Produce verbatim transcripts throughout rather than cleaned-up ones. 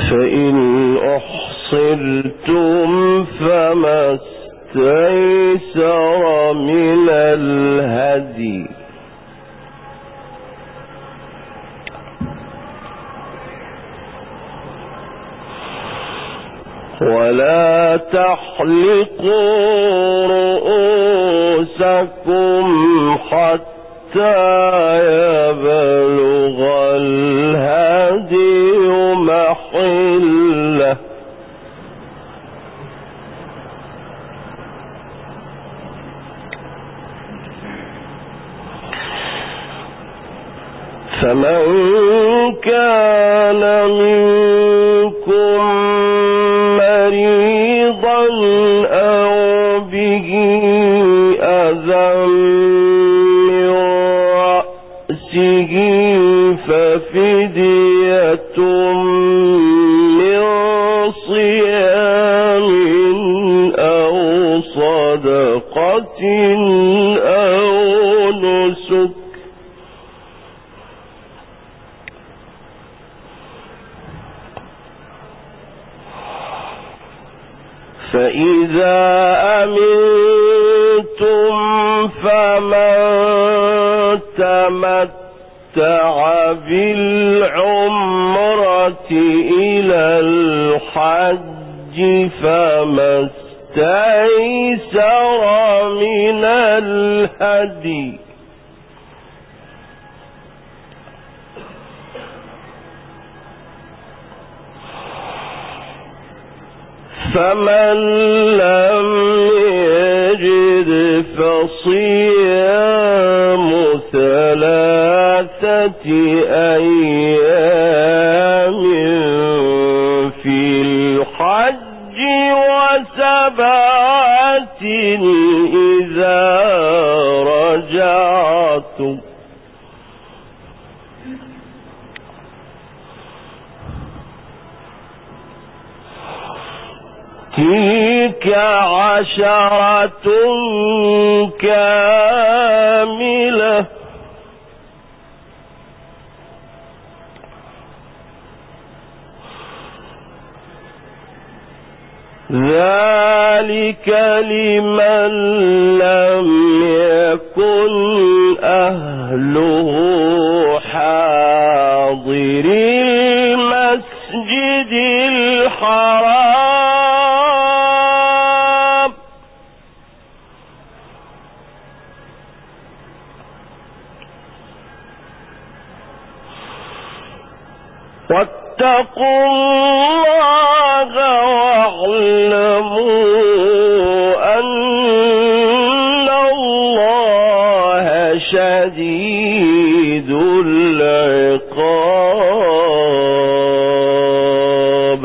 فإن أحصرتم فما استيسر من الهدي ولا تحلقوا رؤوسكم حتى يبلغ الهدي محله فمن كان منكم مريضا أو به أذى من رأسه ففدية من صيام أو صدقة أو نسك فإذا أمنتم فمن تمتع بالعمرة إلى الحج فما استيسر من الهدي فمن لم يجد فصيام ثلاثة أيام في الحج وسبعة إذا رجعتم تلك عشرة كاملة ذلك لمن لم يكن أهله حاضر المسجد الحرام واتقوا الله واعلموا أن الله شديد العقاب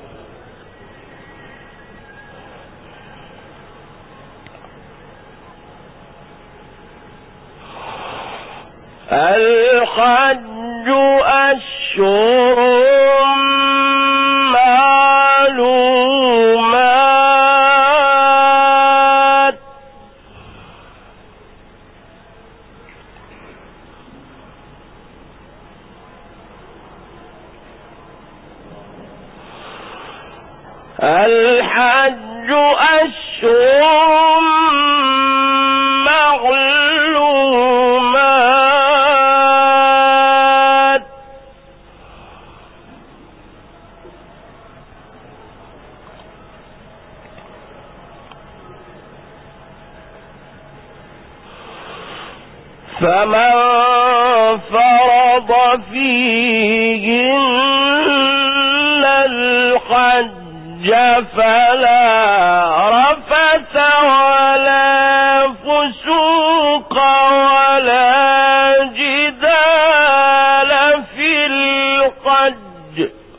الحج أشهر معلومات الحج أشهر معلومات فمن فرض فيهن الحج فلا رفث ولا فسوق ولا جدال في الحج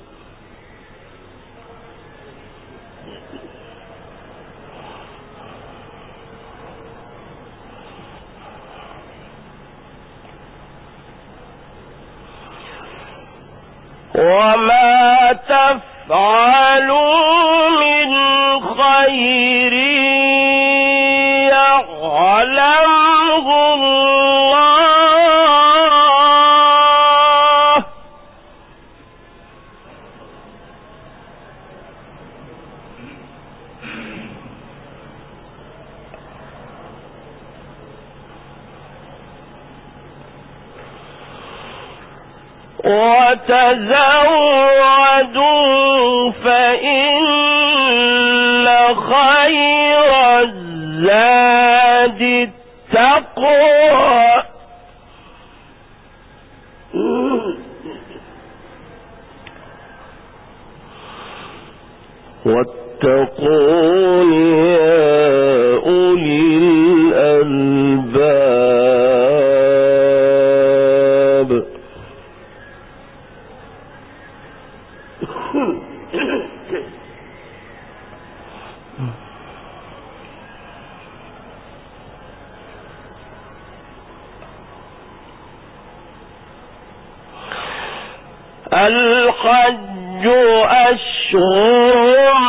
وما تفعلوا من خير يعلمه الله وتزودوا فإن خير الزاد التقوى واتقون يا أولي الألباب. الحج أشهر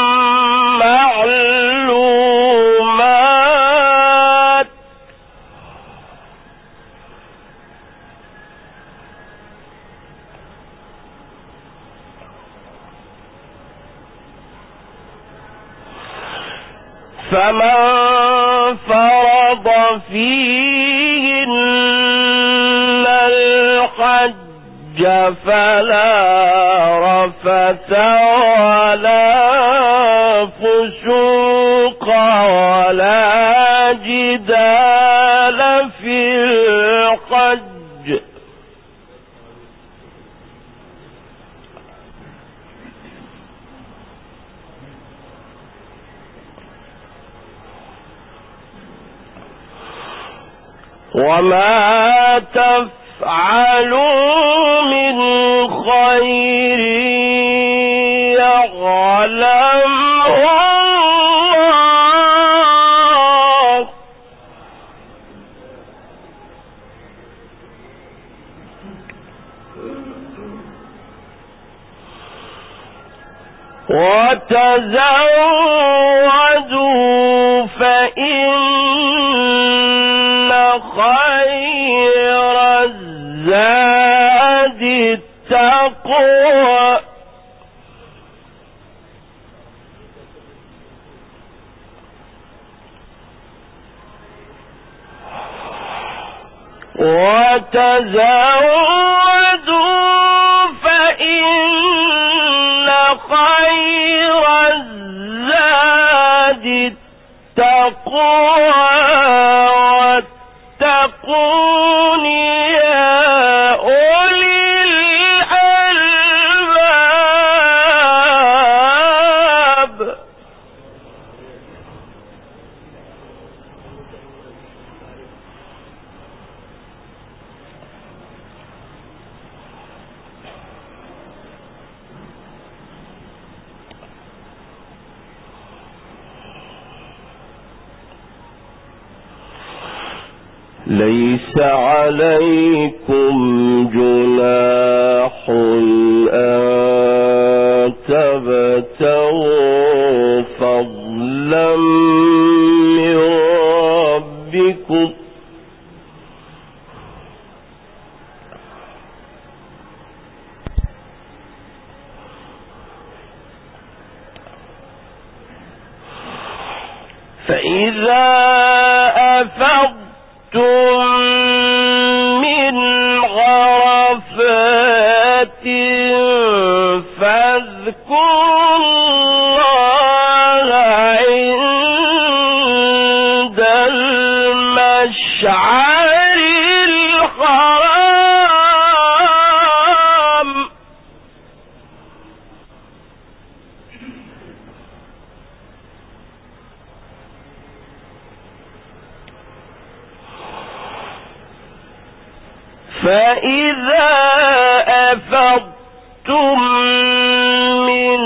معلومات فمن فرض فيهن الحج فلا رفث ولا فسوق ولا جدال في الحج وما تفعلوا من خير يعلمه الله وتزودوا فإن خير الزاد التقوى وتزودوا فإن خير الزاد التقوى واتقون يا أولي الألباب. ليس عليكم جناح أن تبتغوا فضلا من ربكم فإذا أفضتم من عرفات فاذكروا الله عند المشعر الحرام فإذا أفضتم من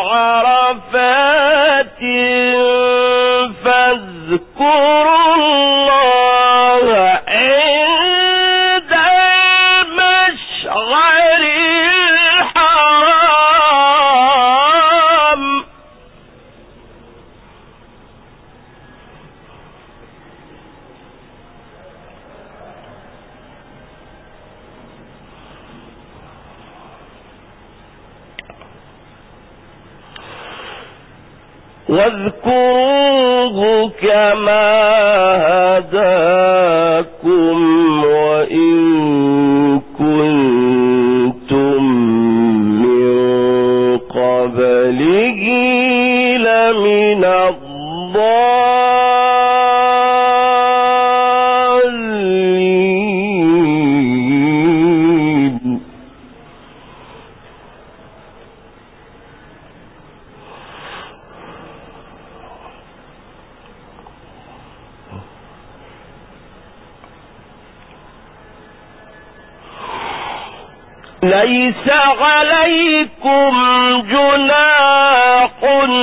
عرفات فاذكروا الله عند المشعر الحرام واذكروه كما هداكم وإن كنتم قبله لمن الضالين. ليس عليكم جناح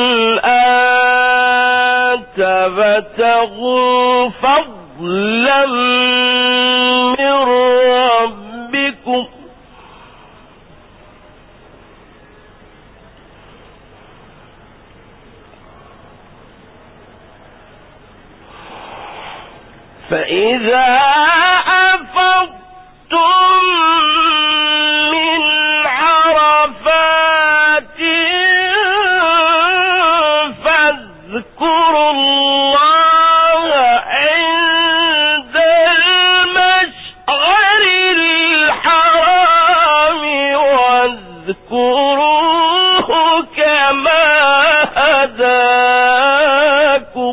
أن تبتغوا فضلا من ربكم فإذا أفضتم من عرفات فاذكروا الله عند المشعر الحرام واذكروه كما هداكم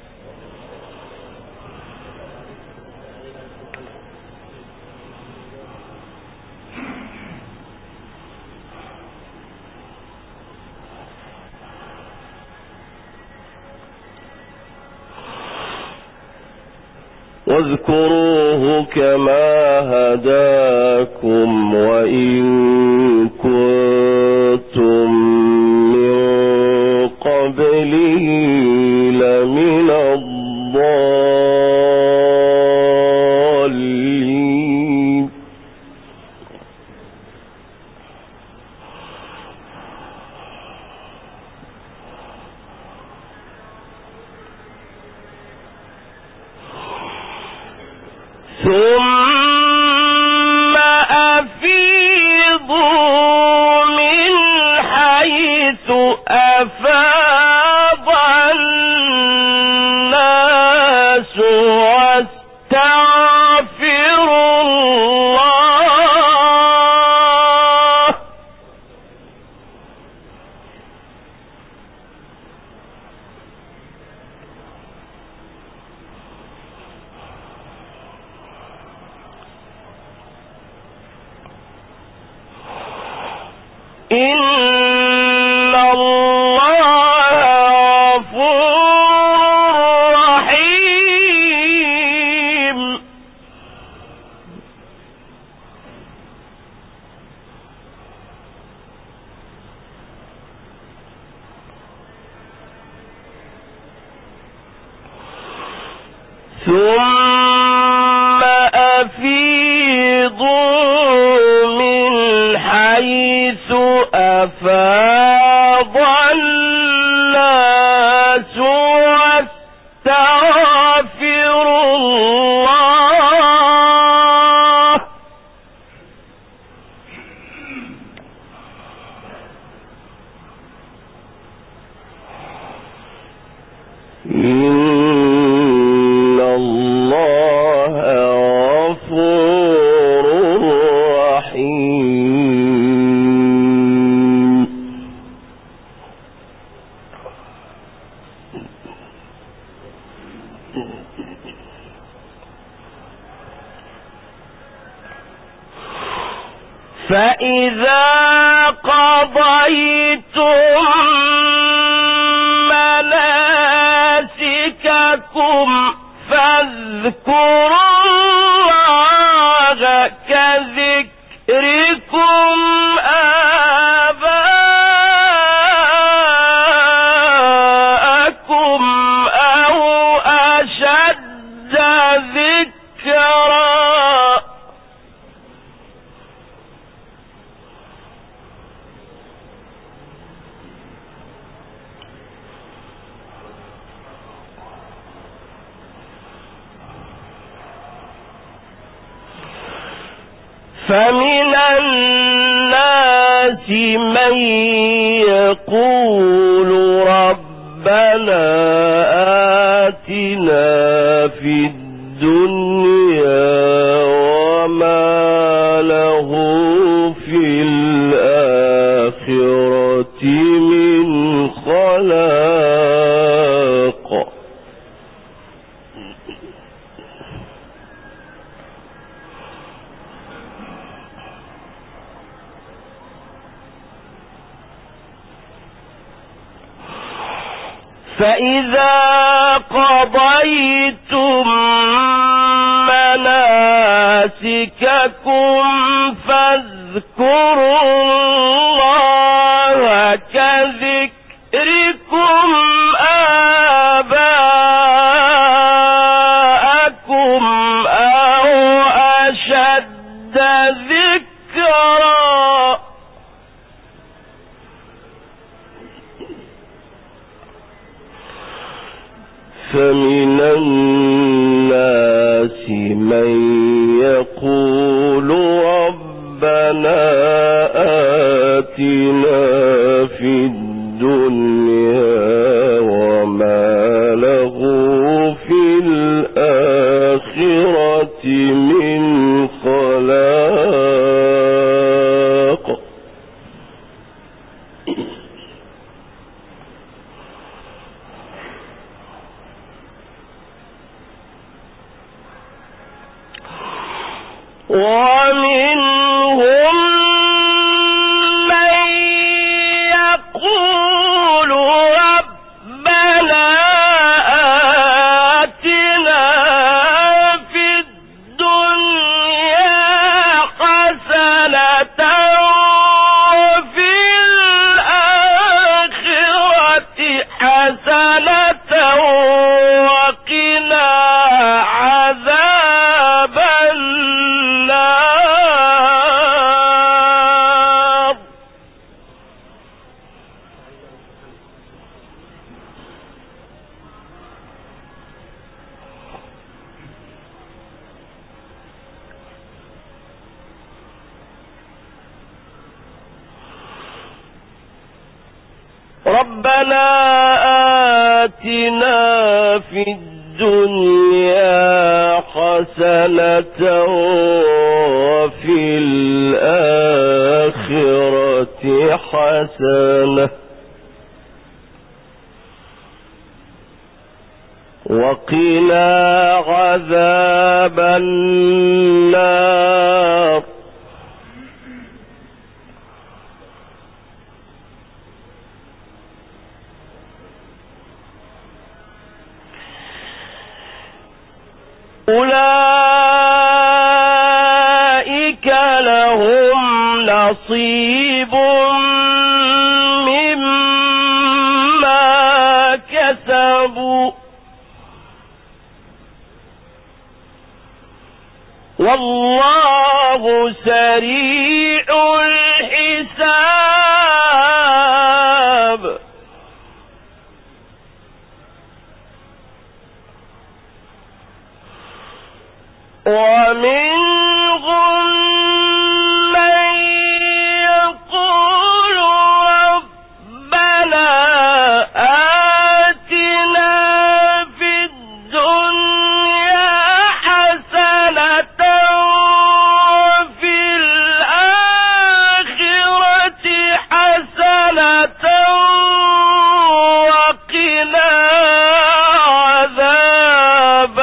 واذكروه كما هداكم وإن كنتم من قبله لمن الضالين. ثم أفيضوا من حيث أفاض الناس واستغفروا الله إن الله غفور رحيم. ثم أفيضوا من حيث أفاض الناس واستغفروا الله إن الله غفور رحيم. فإذا قضيتم مناسككم فاذكروا الله كذكركم آباءكم أو أشد ذكرا فمن الناس من يقول ربنا آتنا في الدنيا وما له في الآخرة من فإذا قضيتم مناسككم فاذكروا الله كذكركم آباءكم أو أشد ذكرا. فمن الناس من يقول ربنا آتنا في الدنيا وما له في الآخرة من خلاق. ومنهم من يقول ربنا آتنا في الدنيا حسنة وفي الآخرة حسنة وقنا عذاب النار. ربنا آتنا في الدنيا حسنة وفي الآخرة حسنة وقنا عذاب النار. أولئك لهم نصيب مما كسبوا والله سريع الحساب. ومنهم من يقول ربنا آتنا في الدنيا حسنة وفي الآخرة حسنة وقنا عذاب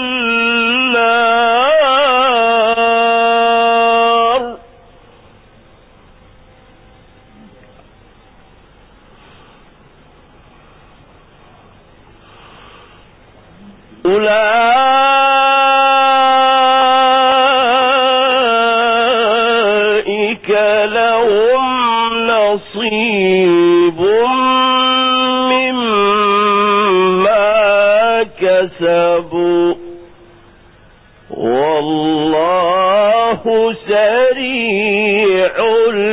النار. أولئك لهم نصيب مما كسبوا والله سريع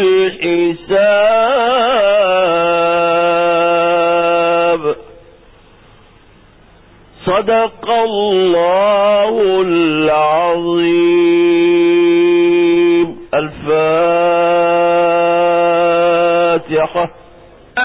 الحساب. صدق الله العظيم. الفاتحة.